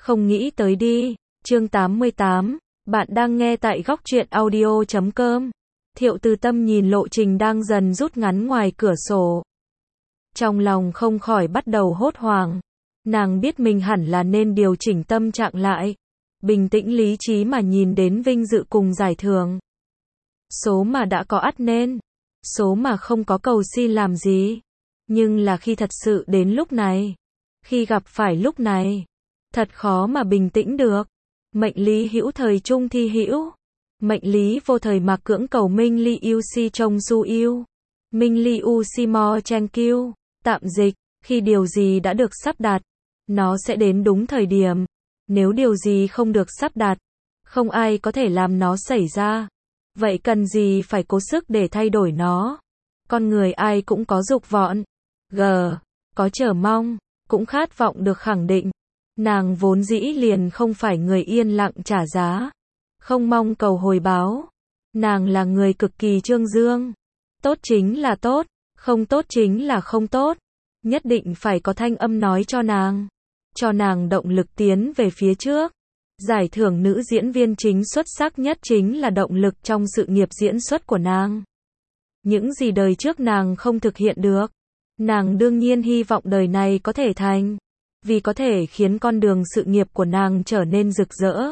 Không nghĩ tới đi. Chương 88. Bạn đang nghe tại góc truyện audio.com. Thiệu Từ Tâm nhìn lộ trình đang dần rút ngắn ngoài cửa sổ. Trong lòng không khỏi bắt đầu hốt hoảng. Nàng biết mình hẳn là nên điều chỉnh tâm trạng lại. Bình tĩnh lý trí mà nhìn đến vinh dự cùng giải thưởng. Số mà đã có ắt nên. Số mà không có cầu xin làm gì. Nhưng là khi thật sự đến lúc này. Khi gặp phải lúc này. Thật khó mà bình tĩnh được. Mệnh lý hữu thời trung thi hữu. Mệnh lý vô thời mà cưỡng cầu minh li yêu si trông du yêu. Minh li u si mo chen kiêu. Tạm dịch, khi điều gì đã được sắp đặt, nó sẽ đến đúng thời điểm. Nếu điều gì không được sắp đặt, không ai có thể làm nó xảy ra. Vậy cần gì phải cố sức để thay đổi nó? Con người ai cũng có dục vọng, có chờ mong, cũng khát vọng được khẳng định. Nàng vốn dĩ liền không phải người yên lặng trả giá, không mong cầu hồi báo. Nàng là người cực kỳ trương dương. Tốt chính là tốt, không tốt chính là không tốt. Nhất định phải có thanh âm nói cho nàng động lực tiến về phía trước. Giải thưởng nữ diễn viên chính xuất sắc nhất chính là động lực trong sự nghiệp diễn xuất của nàng. Những gì đời trước nàng không thực hiện được, nàng đương nhiên hy vọng đời này có thể thành, vì có thể khiến con đường sự nghiệp của nàng trở nên rực rỡ.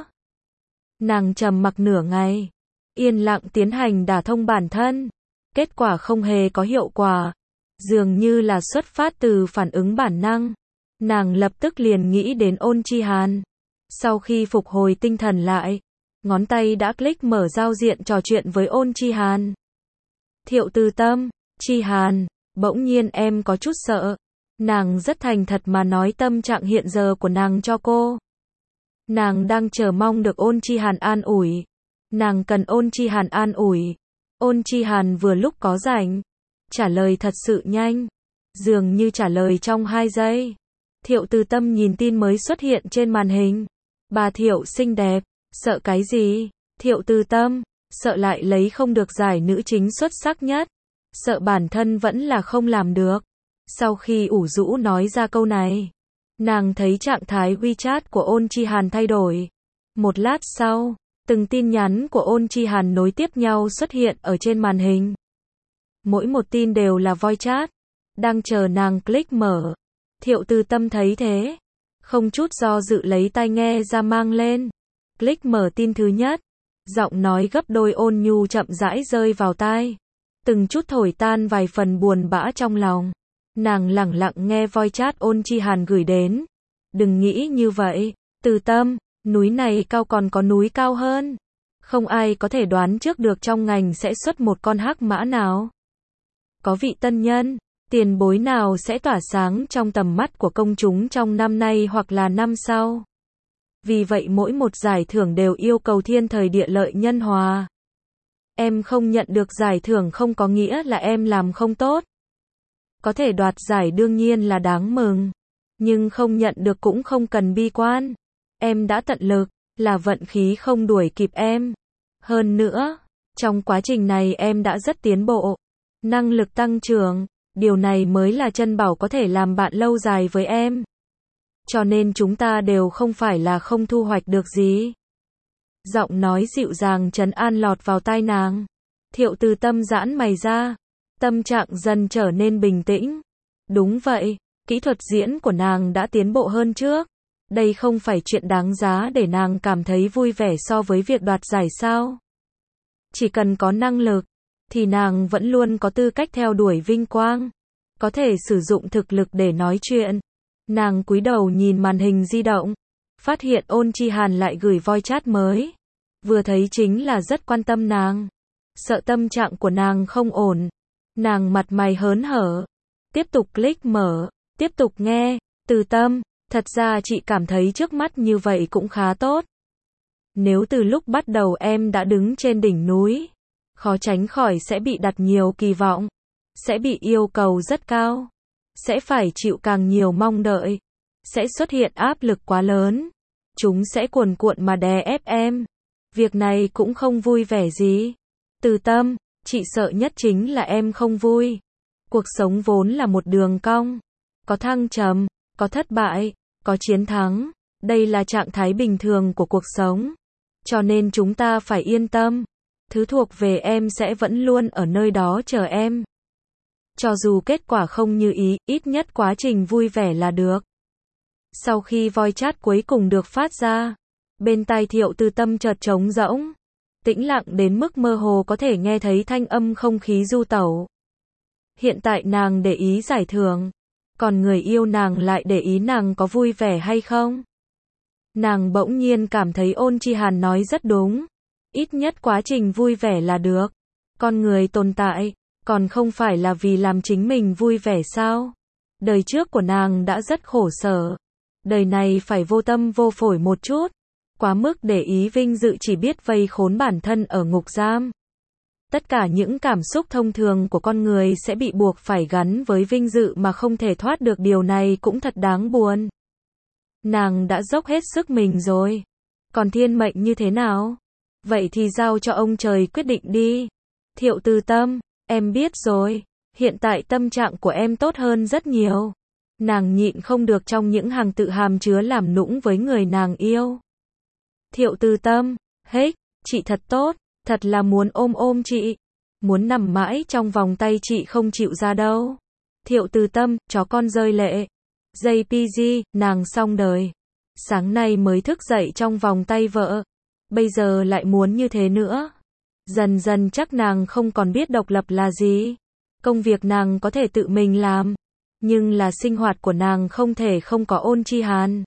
Nàng trầm mặc nửa ngày, yên lặng tiến hành đả thông bản thân. Kết quả không hề có hiệu quả, dường như là xuất phát từ phản ứng bản năng. Nàng lập tức liền nghĩ đến Ôn Chi Hàn. Sau khi phục hồi tinh thần lại, ngón tay đã click mở giao diện trò chuyện với Ôn Chi Hàn. Thiệu Từ Tâm, Chi Hàn, bỗng nhiên em có chút sợ. Nàng rất thành thật mà nói tâm trạng hiện giờ của nàng cho cô. Nàng đang chờ mong được Ôn Chi Hàn an ủi. Nàng cần Ôn Chi Hàn an ủi. Ôn Chi Hàn vừa lúc có rảnh, trả lời thật sự nhanh, dường như trả lời trong 2 giây. Thiệu Từ Tâm nhìn tin mới xuất hiện trên màn hình. Bà Thiệu xinh đẹp, sợ cái gì? Thiệu Từ Tâm, sợ lại lấy không được giải nữ chính xuất sắc nhất, sợ bản thân vẫn là không làm được. Sau khi ủ rũ nói ra câu này, nàng thấy trạng thái WeChat của Ôn Chi Hàn thay đổi. Một lát sau, từng tin nhắn của Ôn Chi Hàn nối tiếp nhau xuất hiện ở trên màn hình. Mỗi một tin đều là voice chat, đang chờ nàng click mở. Thiệu Từ Tâm thấy thế, không chút do dự lấy tai nghe ra mang lên. Click mở tin thứ nhất, giọng nói gấp đôi ôn nhu chậm rãi rơi vào tai. Từng chút thổi tan vài phần buồn bã trong lòng. Nàng lẳng lặng nghe voice chat Ôn Chi Hàn gửi đến. Đừng nghĩ như vậy, Từ Tâm, núi này cao còn có núi cao hơn. Không ai có thể đoán trước được trong ngành sẽ xuất một con hắc mã nào. Có vị tân nhân, tiền bối nào sẽ tỏa sáng trong tầm mắt của công chúng trong năm nay hoặc là năm sau. Vì vậy mỗi một giải thưởng đều yêu cầu thiên thời địa lợi nhân hòa. Em không nhận được giải thưởng không có nghĩa là em làm không tốt. Có thể đoạt giải đương nhiên là đáng mừng, nhưng không nhận được cũng không cần bi quan. Em đã tận lực, là vận khí không đuổi kịp em. Hơn nữa, trong quá trình này em đã rất tiến bộ, năng lực tăng trưởng, điều này mới là chân bảo có thể làm bạn lâu dài với em. Cho nên chúng ta đều không phải là không thu hoạch được gì. Giọng nói dịu dàng trấn an lọt vào tai nàng. Thiệu Từ Tâm giãn mày ra, tâm trạng dần trở nên bình tĩnh. Đúng vậy, kỹ thuật diễn của nàng đã tiến bộ hơn trước. Đây không phải chuyện đáng giá để nàng cảm thấy vui vẻ so với việc đoạt giải sao. Chỉ cần có năng lực, thì nàng vẫn luôn có tư cách theo đuổi vinh quang. Có thể sử dụng thực lực để nói chuyện. Nàng cúi đầu nhìn màn hình di động, phát hiện Ôn Chi Hàn lại gửi voice chat mới. Vừa thấy chính là rất quan tâm nàng. Sợ tâm trạng của nàng không ổn. Nàng mặt mày hớn hở. Tiếp tục click mở, tiếp tục nghe. Từ Tâm, thật ra chị cảm thấy trước mắt như vậy cũng khá tốt. Nếu từ lúc bắt đầu em đã đứng trên đỉnh núi, khó tránh khỏi sẽ bị đặt nhiều kỳ vọng, sẽ bị yêu cầu rất cao, sẽ phải chịu càng nhiều mong đợi, sẽ xuất hiện áp lực quá lớn, chúng sẽ cuồn cuộn mà đè ép em. Việc này cũng không vui vẻ gì. Từ Tâm, chị sợ nhất chính là em không vui. Cuộc sống vốn là một đường cong, có thăng trầm, có thất bại, có chiến thắng, Đây là trạng thái bình thường của cuộc sống. Cho nên chúng ta phải yên tâm. Thứ thuộc về em sẽ vẫn luôn ở nơi đó chờ em. Cho dù kết quả không như ý, ít nhất quá trình vui vẻ là được. Sau khi voice chat cuối cùng được phát ra, bên tai Thiệu Từ Tâm chợt trống rỗng. Tĩnh lặng đến mức mơ hồ có thể nghe thấy thanh âm không khí du tẩu. Hiện tại nàng để ý giải thưởng, còn người yêu nàng lại để ý nàng có vui vẻ hay không. Nàng bỗng nhiên cảm thấy Ôn Chi Hàn nói rất đúng. Ít nhất quá trình vui vẻ là được. Con người tồn tại, còn không phải là vì làm chính mình vui vẻ sao? Đời trước của nàng đã rất khổ sở. Đời này phải vô tâm vô phổi một chút. Quá mức để ý vinh dự chỉ biết vây khốn bản thân ở ngục giam. Tất cả những cảm xúc thông thường của con người sẽ bị buộc phải gắn với vinh dự mà không thể thoát được, điều này cũng thật đáng buồn. Nàng đã dốc hết sức mình rồi. Còn thiên mệnh như thế nào? Vậy thì giao cho ông trời quyết định đi. Thiệu Từ Tâm, em biết rồi. Hiện tại tâm trạng của em tốt hơn rất nhiều. Nàng nhịn không được trong những hàng tự hàm chứa làm nũng với người nàng yêu. Thiệu Từ Tâm, hết, chị thật tốt, thật là muốn ôm chị. Muốn nằm mãi trong vòng tay chị không chịu ra đâu. Thiệu Từ Tâm, chó con rơi lệ. JPG, nàng xong đời. Sáng nay mới thức dậy trong vòng tay vợ. Bây giờ lại muốn như thế nữa. Dần dần chắc nàng không còn biết độc lập là gì. Công việc nàng có thể tự mình làm. Nhưng là sinh hoạt của nàng không thể không có Ôn Chi Hàn.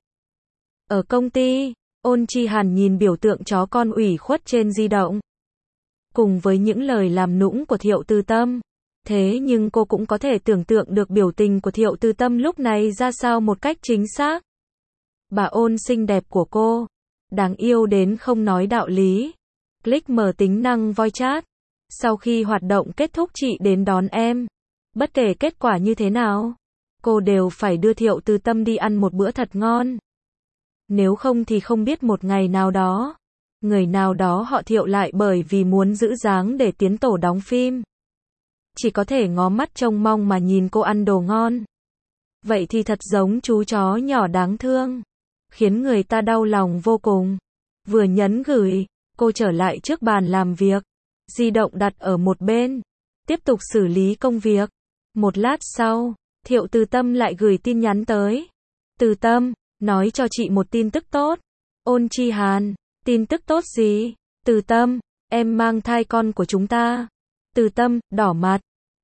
Ở công ty, Ôn Chi Hàn nhìn biểu tượng chó con ủy khuất trên di động. Cùng với những lời làm nũng của Thiệu Từ Tâm. Thế nhưng cô cũng có thể tưởng tượng được biểu tình của Thiệu Từ Tâm lúc này ra sao một cách chính xác. Bà Ôn xinh đẹp của cô. Đáng yêu đến không nói đạo lý. Click mở tính năng voice chat. Sau khi hoạt động kết thúc chị đến đón em. Bất kể kết quả như thế nào, cô đều phải đưa Thiệu Từ Tâm đi ăn một bữa thật ngon. Nếu không thì không biết một ngày nào đó, người nào đó họ Thiệu lại bởi vì muốn giữ dáng để tiến tổ đóng phim. Chỉ có thể ngó mắt trông mong mà nhìn cô ăn đồ ngon. Vậy thì thật giống chú chó nhỏ đáng thương. Khiến người ta đau lòng vô cùng. Vừa nhấn gửi, cô trở lại trước bàn làm việc. Di động đặt ở một bên. Tiếp tục xử lý công việc. Một lát sau, Thiệu Từ Tâm lại gửi tin nhắn tới. Từ Tâm, nói cho chị một tin tức tốt. Ôn Chi Hàn, tin tức tốt gì? Từ Tâm, em mang thai con của chúng ta. Từ Tâm, đỏ mặt.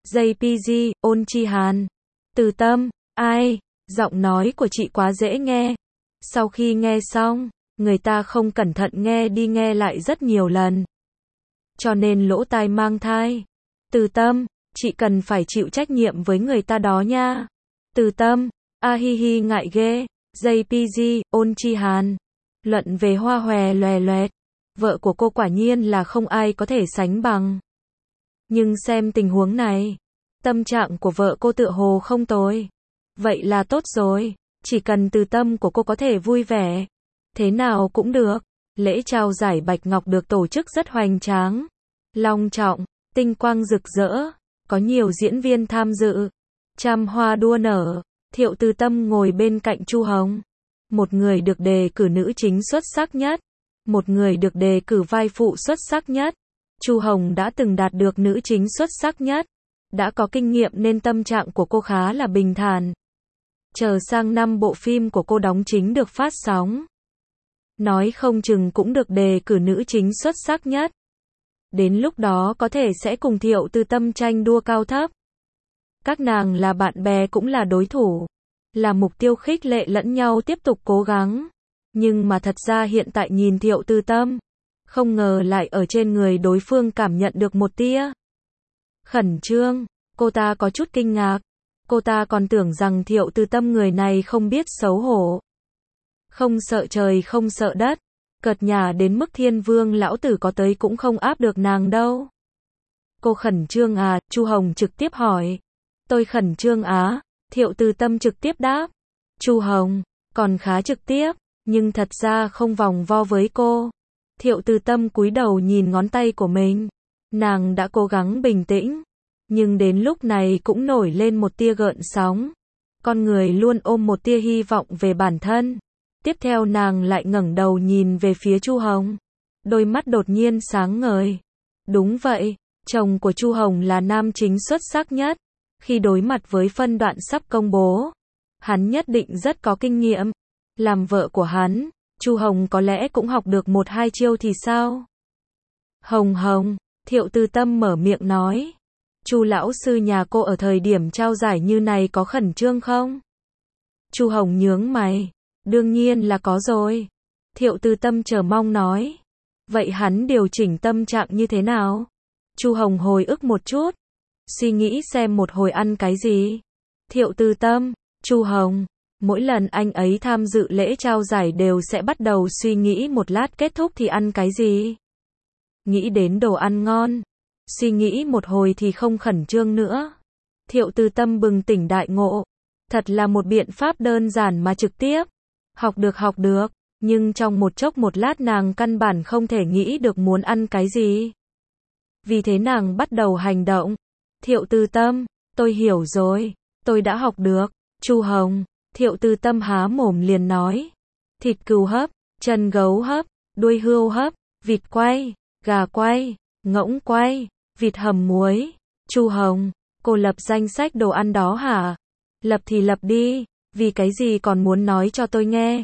JPG, Ôn Chi Hàn. Từ Tâm, ai? Giọng nói của chị quá dễ nghe. Sau khi nghe xong, người ta không cẩn thận nghe đi nghe lại rất nhiều lần. Cho nên lỗ tai mang thai. Từ Tâm, chị cần phải chịu trách nhiệm với người ta đó nha. Từ Tâm, hi hi ngại ghê. JPG, Ôn Chi Hàn. Luận về hoa hòe loè loẹt. Vợ của cô quả nhiên là không ai có thể sánh bằng. Nhưng xem tình huống này, tâm trạng của vợ cô tựa hồ không tồi. Vậy là tốt rồi, chỉ cần Từ Tâm của cô có thể vui vẻ, thế nào cũng được. Lễ trao giải Bạch Ngọc được tổ chức rất hoành tráng, long trọng, tinh quang rực rỡ, có nhiều diễn viên tham dự, trăm hoa đua nở. Thiệu Từ Tâm ngồi bên cạnh Chu Hồng, một người được đề cử nữ chính xuất sắc nhất, một người được đề cử vai phụ xuất sắc nhất. Chu Hồng đã từng đạt được nữ chính xuất sắc nhất, đã có kinh nghiệm nên tâm trạng của cô khá là bình thản. Chờ sang năm bộ phim của cô đóng chính được phát sóng, nói không chừng cũng được đề cử nữ chính xuất sắc nhất. Đến lúc đó có thể sẽ cùng Thiệu Từ Tâm tranh đua cao thấp. Các nàng là bạn bè cũng là đối thủ, là mục tiêu khích lệ lẫn nhau tiếp tục cố gắng. Nhưng mà thật ra hiện tại nhìn Thiệu Từ Tâm, không ngờ lại ở trên người đối phương cảm nhận được một tia khẩn trương. Cô ta có chút kinh ngạc. Cô ta còn tưởng rằng Thiệu Từ Tâm người này không biết xấu hổ, không sợ trời không sợ đất, cợt nhả đến mức Thiên Vương lão tử có tới cũng không áp được nàng đâu. Cô khẩn trương à? Chu Hồng trực tiếp hỏi. Tôi khẩn trương á? Thiệu Từ Tâm trực tiếp đáp. Chu Hồng, còn khá trực tiếp, nhưng thật ra không vòng vo với cô. Thiệu Từ Tâm cúi đầu nhìn ngón tay của mình. Nàng đã cố gắng bình tĩnh, nhưng đến lúc này cũng nổi lên một tia gợn sóng. Con người luôn ôm một tia hy vọng về bản thân. Tiếp theo nàng lại ngẩng đầu nhìn về phía Chu Hồng. Đôi mắt đột nhiên sáng ngời. Đúng vậy, chồng của Chu Hồng là nam chính xuất sắc nhất. Khi đối mặt với phân đoạn sắp công bố, hắn nhất định rất có kinh nghiệm. Làm vợ của hắn, Chu Hồng có lẽ cũng học được 1-2 chiêu thì sao? Hồng Hồng, Thiệu Tư Tâm mở miệng nói. Chu lão sư nhà cô ở thời điểm trao giải như này có khẩn trương không? Chu Hồng nhướng mày. Đương nhiên là có rồi. Thiệu Tư Tâm chờ mong nói. Vậy hắn điều chỉnh tâm trạng như thế nào? Chu Hồng hồi ức một chút. Suy nghĩ xem một hồi ăn cái gì. Thiệu Tư Tâm, Chu Hồng, mỗi lần anh ấy tham dự lễ trao giải đều sẽ bắt đầu suy nghĩ một lát kết thúc thì ăn cái gì. Nghĩ đến đồ ăn ngon. Suy nghĩ một hồi thì không khẩn trương nữa. Thiệu Tư Tâm bừng tỉnh đại ngộ. Thật là một biện pháp đơn giản mà trực tiếp. Học được, nhưng trong một chốc một lát nàng căn bản không thể nghĩ được muốn ăn cái gì. Vì thế nàng bắt đầu hành động. Thiệu Tư Tâm, tôi hiểu rồi, tôi đã học được. Chu Hồng, Thiệu Tư Tâm há mồm liền nói. Thịt cừu hấp, chân gấu hấp, đuôi hươu hấp, vịt quay, gà quay, ngỗng quay, vịt hầm muối. Chu Hồng, cô lập danh sách đồ ăn đó hả? Lập thì lập đi, vì cái gì còn muốn nói cho tôi nghe?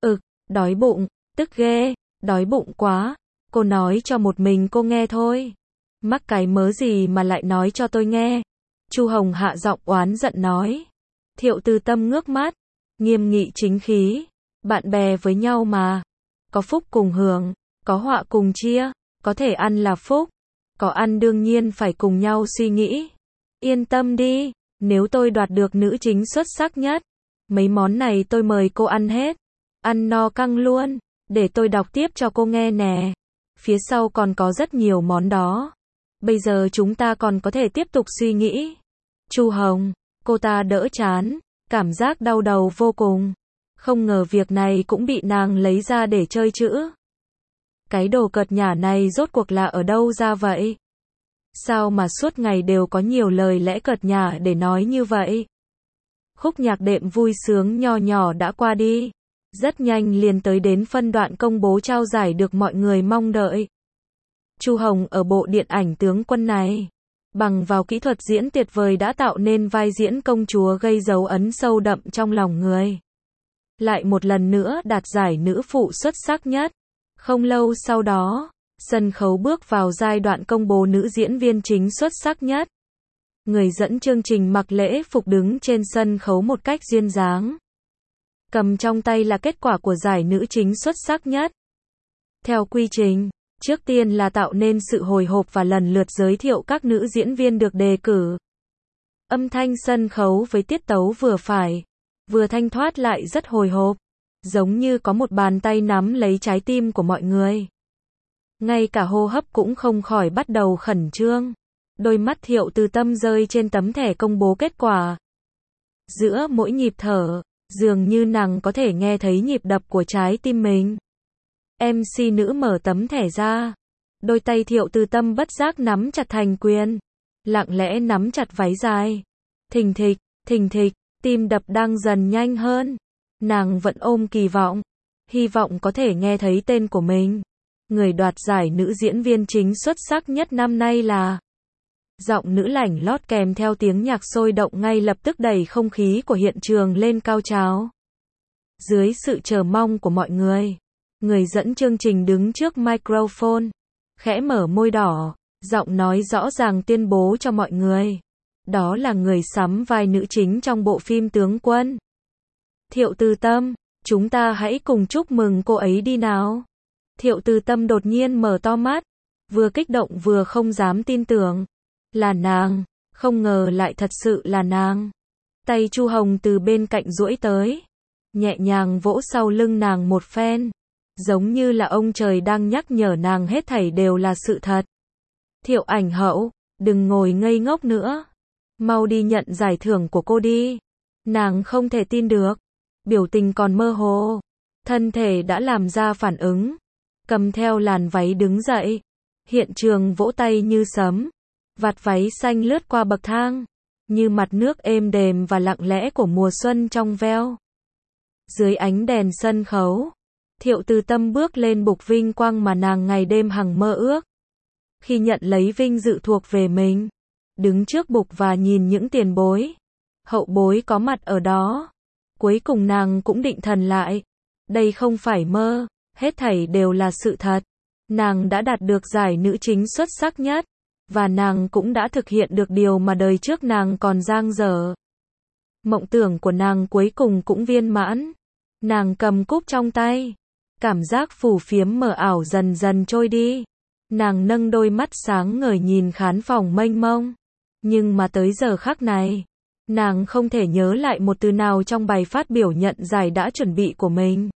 Đói bụng, tức ghê, đói bụng quá. Cô nói cho một mình cô nghe thôi. Mắc cái mớ gì mà lại nói cho tôi nghe? Chu Hồng hạ giọng oán giận nói. Thiệu Tư Tâm ngước mắt, nghiêm nghị chính khí. Bạn bè với nhau mà. Có phúc cùng hưởng, có họa cùng chia. Có thể ăn là phúc. Có ăn đương nhiên phải cùng nhau suy nghĩ. Yên tâm đi, nếu tôi đoạt được nữ chính xuất sắc nhất, mấy món này tôi mời cô ăn hết. Ăn no căng luôn, để tôi đọc tiếp cho cô nghe nè. Phía sau còn có rất nhiều món đó. Bây giờ chúng ta còn có thể tiếp tục suy nghĩ. Chu Hồng, cô ta đỡ chán, cảm giác đau đầu vô cùng. Không ngờ việc này cũng bị nàng lấy ra để chơi chữ. Cái đồ cợt nhả này rốt cuộc là ở đâu ra vậy? Sao mà suốt ngày đều có nhiều lời lẽ cợt nhả để nói như vậy? Khúc nhạc đệm vui sướng nho nhỏ đã qua đi. Rất nhanh liền tới đến phân đoạn công bố trao giải được mọi người mong đợi. Chu Hồng ở bộ điện ảnh tướng quân này, bằng vào kỹ thuật diễn tuyệt vời đã tạo nên vai diễn công chúa gây dấu ấn sâu đậm trong lòng người. Lại một lần nữa đạt giải nữ phụ xuất sắc nhất. Không lâu sau đó, sân khấu bước vào giai đoạn công bố nữ diễn viên chính xuất sắc nhất. Người dẫn chương trình mặc lễ phục đứng trên sân khấu một cách duyên dáng. Cầm trong tay là kết quả của giải nữ chính xuất sắc nhất. Theo quy trình, trước tiên là tạo nên sự hồi hộp và lần lượt giới thiệu các nữ diễn viên được đề cử. Âm thanh sân khấu với tiết tấu vừa phải, vừa thanh thoát lại rất hồi hộp, giống như có một bàn tay nắm lấy trái tim của mọi người. Ngay cả hô hấp cũng không khỏi bắt đầu khẩn trương. Đôi mắt Thiệu Tư Tâm rơi trên tấm thẻ công bố kết quả. Giữa mỗi nhịp thở, dường như nàng có thể nghe thấy nhịp đập của trái tim mình. MC nữ mở tấm thẻ ra. Đôi tay Thiệu Tư Tâm bất giác nắm chặt thành quyền. Lặng lẽ nắm chặt váy dài. Thình thịch, tim đập đang dần nhanh hơn. Nàng vẫn ôm kỳ vọng. Hy vọng có thể nghe thấy tên của mình. Người đoạt giải nữ diễn viên chính xuất sắc nhất năm nay là... Giọng nữ lảnh lót kèm theo tiếng nhạc sôi động ngay lập tức đẩy không khí của hiện trường lên cao trào. Dưới sự chờ mong của mọi người, người dẫn chương trình đứng trước microphone, khẽ mở môi đỏ, giọng nói rõ ràng tuyên bố cho mọi người. Đó là người sắm vai nữ chính trong bộ phim Tướng Quân. Thiệu Tư Tâm, chúng ta hãy cùng chúc mừng cô ấy đi nào. Thiệu Tư Tâm đột nhiên mở to mắt, vừa kích động vừa không dám tin tưởng. Là nàng, không ngờ lại thật sự là nàng. Tay Chu Hồng từ bên cạnh duỗi tới, nhẹ nhàng vỗ sau lưng nàng một phen, giống như là ông trời đang nhắc nhở nàng hết thảy đều là sự thật. Thiệu ảnh hậu, đừng ngồi ngây ngốc nữa, mau đi nhận giải thưởng của cô đi. Nàng không thể tin được, biểu tình còn mơ hồ, thân thể đã làm ra phản ứng, cầm theo làn váy đứng dậy, hiện trường vỗ tay như sấm. Vạt váy xanh lướt qua bậc thang, như mặt nước êm đềm và lặng lẽ của mùa xuân trong veo. Dưới ánh đèn sân khấu, Thiệu Từ Tâm bước lên bục vinh quang mà nàng ngày đêm hằng mơ ước. Khi nhận lấy vinh dự thuộc về mình, đứng trước bục và nhìn những tiền bối, hậu bối có mặt ở đó, cuối cùng nàng cũng định thần lại. Đây không phải mơ, hết thảy đều là sự thật. Nàng đã đạt được giải nữ chính xuất sắc nhất, và nàng cũng đã thực hiện được điều mà đời trước nàng còn dang dở. Mộng tưởng của nàng cuối cùng cũng viên mãn. Nàng cầm cúp trong tay, cảm giác phù phiếm mờ ảo dần dần trôi đi. Nàng nâng đôi mắt sáng ngời nhìn khán phòng mênh mông. Nhưng mà tới giờ khắc này, nàng không thể nhớ lại một từ nào trong bài phát biểu nhận giải đã chuẩn bị của mình.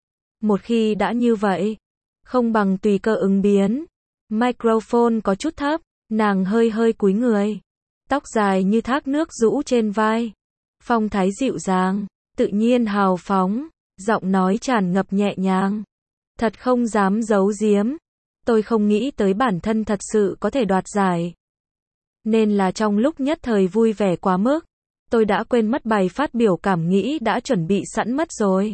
Một khi đã như vậy, không bằng tùy cơ ứng biến. Microphone có chút thấp, nàng hơi hơi cúi người. Tóc dài như thác nước rũ trên vai. Phong thái dịu dàng, tự nhiên hào phóng, giọng nói tràn ngập nhẹ nhàng. Thật không dám giấu giếm, tôi không nghĩ tới bản thân thật sự có thể đoạt giải. Nên là trong lúc nhất thời vui vẻ quá mức, tôi đã quên mất bài phát biểu cảm nghĩ đã chuẩn bị sẵn mất rồi.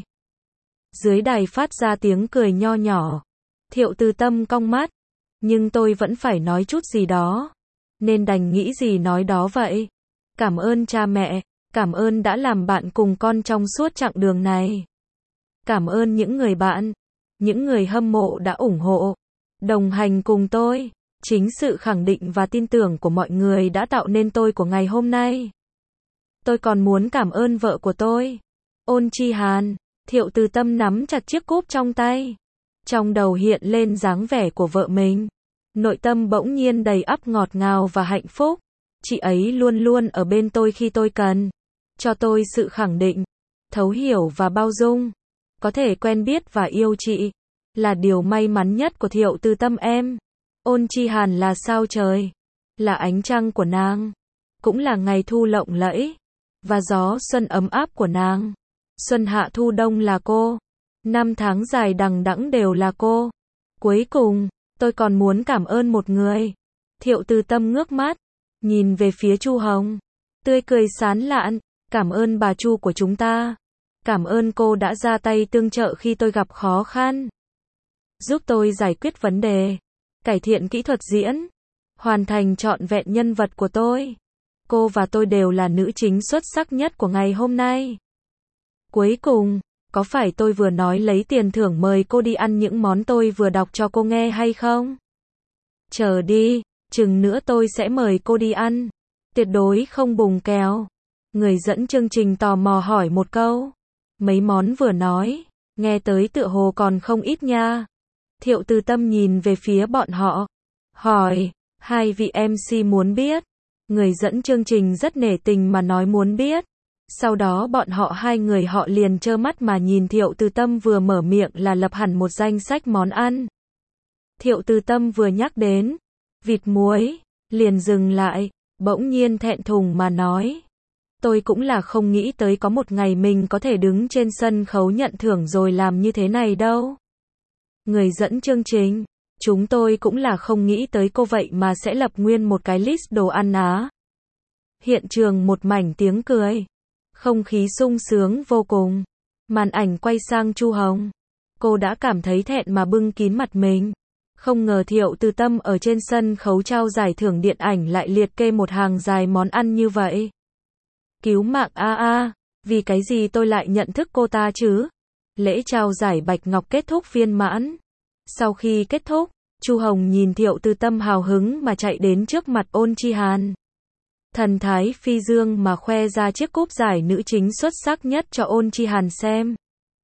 Dưới đài phát ra tiếng cười nho nhỏ. Thiệu Từ Tâm cong mắt. Nhưng tôi vẫn phải nói chút gì đó. Nên đành nghĩ gì nói đó vậy. Cảm ơn cha mẹ. Cảm ơn đã làm bạn cùng con trong suốt chặng đường này. Cảm ơn những người bạn, những người hâm mộ đã ủng hộ, đồng hành cùng tôi. Chính sự khẳng định và tin tưởng của mọi người đã tạo nên tôi của ngày hôm nay. Tôi còn muốn cảm ơn vợ của tôi, Ôn Chi Hàn. Thiệu Từ Tâm nắm chặt chiếc cúp trong tay. Trong đầu hiện lên dáng vẻ của vợ mình. Nội tâm bỗng nhiên đầy ắp ngọt ngào và hạnh phúc. Chị ấy luôn luôn ở bên tôi khi tôi cần. Cho tôi sự khẳng định, thấu hiểu và bao dung. Có thể quen biết và yêu chị là điều may mắn nhất của Thiệu Từ Tâm em. Ôn Chi Hàn là sao trời, là ánh trăng của nàng, cũng là ngày thu lộng lẫy và gió xuân ấm áp của nàng. Xuân hạ thu đông là cô, năm tháng dài đằng đẵng đều là cô. Cuối cùng, tôi còn muốn cảm ơn một người. Thiệu Từ Tâm ngước mắt, nhìn về phía Chu Hồng, tươi cười sán lạn. Cảm ơn bà Chu của chúng ta. Cảm ơn cô đã ra tay tương trợ khi tôi gặp khó khăn. Giúp tôi giải quyết vấn đề, cải thiện kỹ thuật diễn, hoàn thành trọn vẹn nhân vật của tôi. Cô và tôi đều là nữ chính xuất sắc nhất của ngày hôm nay. Cuối cùng, có phải tôi vừa nói lấy tiền thưởng mời cô đi ăn những món tôi vừa đọc cho cô nghe hay không? Chờ đi, chừng nữa tôi sẽ mời cô đi ăn. Tuyệt đối không bùng kèo. Người dẫn chương trình tò mò hỏi một câu. Mấy món vừa nói, nghe tới tựa hồ còn không ít nha. Thiệu Từ Tâm nhìn về phía bọn họ, hỏi, hai vị MC muốn biết. Người dẫn chương trình rất nể tình mà nói muốn biết. Sau đó bọn họ hai người họ liền trơ mắt mà nhìn Thiệu Từ Tâm vừa mở miệng là lập hẳn một danh sách món ăn. Thiệu Từ Tâm vừa nhắc đến vịt muối, liền dừng lại, bỗng nhiên thẹn thùng mà nói. Tôi cũng là không nghĩ tới có một ngày mình có thể đứng trên sân khấu nhận thưởng rồi làm như thế này đâu. Người dẫn chương trình, chúng tôi cũng là không nghĩ tới cô vậy mà sẽ lập nguyên một cái list đồ ăn á. Hiện trường một mảnh tiếng cười. Không khí sung sướng vô cùng. Màn ảnh quay sang Chu Hồng. Cô đã cảm thấy thẹn mà bưng kín mặt mình. Không ngờ Thiệu Từ Tâm ở trên sân khấu trao giải thưởng điện ảnh lại liệt kê một hàng dài món ăn như vậy. Cứu mạng a, vì cái gì tôi lại nhận thức cô ta chứ? Lễ trao giải Bạch Ngọc kết thúc viên mãn. Sau khi kết thúc, Chu Hồng nhìn Thiệu Từ Tâm hào hứng mà chạy đến trước mặt Ôn Chi Hàn. Thần thái phi dương mà khoe ra chiếc cúp giải nữ chính xuất sắc nhất cho Ôn Chi Hàn xem.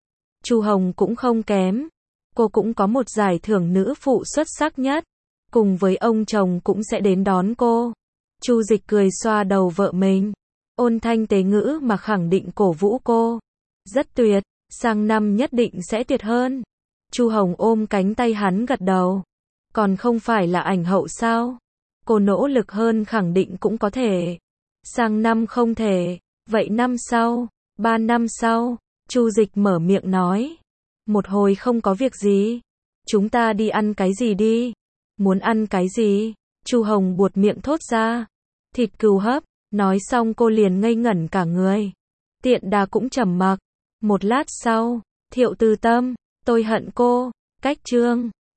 Chu Hồng cũng không kém. Cô cũng có một giải thưởng nữ phụ xuất sắc nhất. Cùng với ông chồng cũng sẽ đến đón cô. Chu Dịch cười xoa đầu vợ mình. Ôn thanh tế ngữ mà khẳng định cổ vũ cô. Rất tuyệt, sang năm nhất định sẽ tuyệt hơn. Chu Hồng ôm cánh tay hắn gật đầu. Còn không phải là ảnh hậu sao? Cô nỗ lực hơn khẳng định cũng có thể. Sang năm không thể, vậy năm sau, 3 năm sau, Chu Dịch mở miệng nói. Một hồi không có việc gì. Chúng ta đi ăn cái gì đi? Muốn ăn cái gì? Chu Hồng buột miệng thốt ra. Thịt cừu hấp. Nói xong cô liền ngây ngẩn cả người. Tiện Đà cũng trầm mặc. Một lát sau, Thiệu Từ Tâm, tôi hận cô, cách chương